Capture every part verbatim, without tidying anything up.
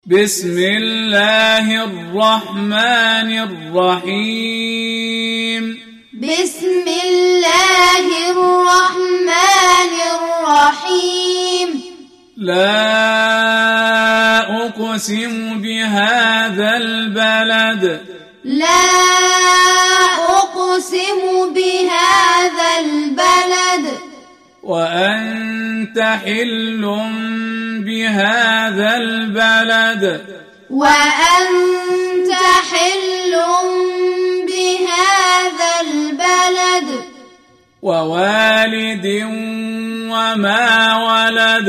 بسم الله الرحمن الرحيم بسم الله الرحمن الرحيم لا أقسم بهذا البلد لا أقسم بهذا البلد وأنت حل بهذا البلد وأنت حل بهذا البلد ووالد وما ولد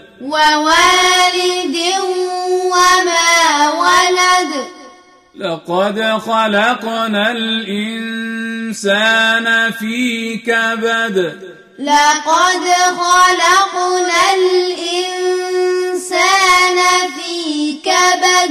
ووالد وما ولد لقد خلقنا الإنسان في كبد لقد خلقنا الإنسان في كبد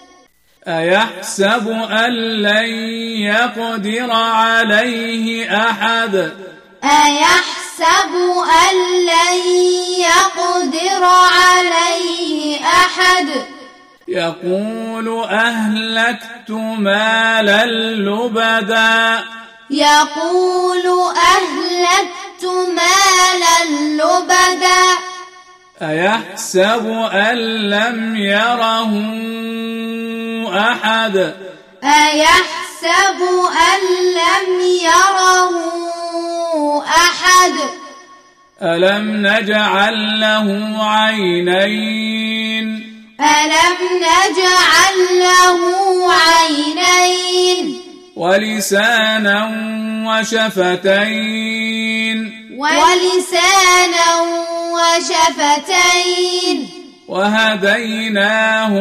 أيحسب أن لن يقدر عليه أحد أيحسب أن لن يقدر عليه أحد يقول أهلكت مالا لبدا يقول أهلكت مالا لبدا أيحسب أن لم يره أحد أيحسب أن لم يره أحد ألم نجعل له عينين ألم نجعل له عينين ولسانا وشفتين ولسانا وشفتين وهديناه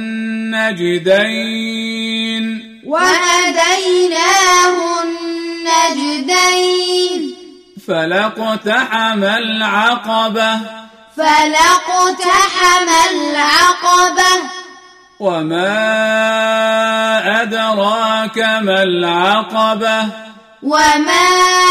النجدين وهديناه النجدين فلاقتحم العقبة فلاقتحم العقبة وما أدراك ما العقبة وما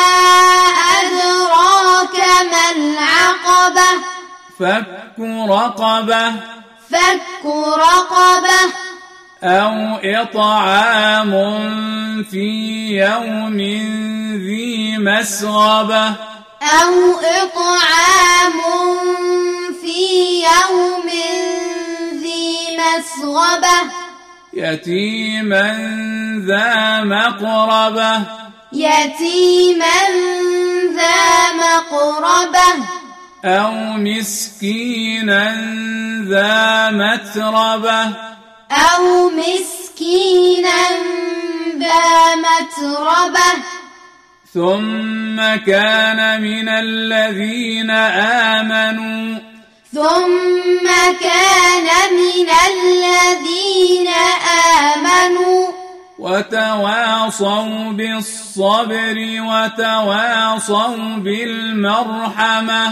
أدراك ما العقبة فك رقبة فك رقبة أو إطعام في يوم ذي مسغبة أو إطعام في يوم ذي مسغبة يتيما ذا مقربة يتيما ذا مقربة أو مسكينا ذا متربة أو مسكينا ذا متربة ثم كان من الذين آمنوا ثم كان من الذين آمنوا وتواصوا بالصبر وتواصوا بالمرحمة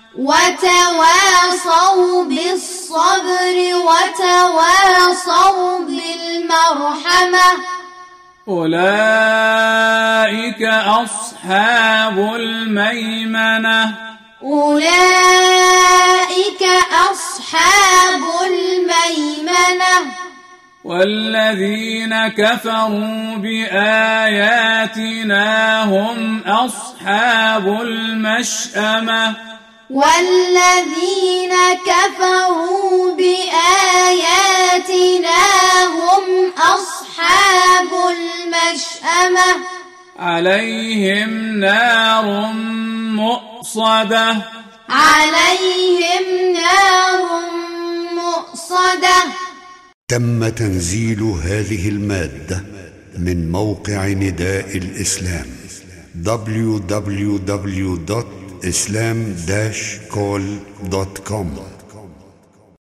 وتواصوا بالصبر وتواصوا بالمرحمة أولئك أصحاب الميمنة أولئك أصحاب الميمنة والذين كفروا بآياتنا هم أصحاب المشأمة والذين كفروا بآياتنا هم أصحاب المشأمة عليهم نار مؤصدة عليهم نار مؤصدة. تم تنزيل هذه المادة من موقع نداء الإسلام دبليو دبليو دبليو دوت إسلام داش كول دوت كوم.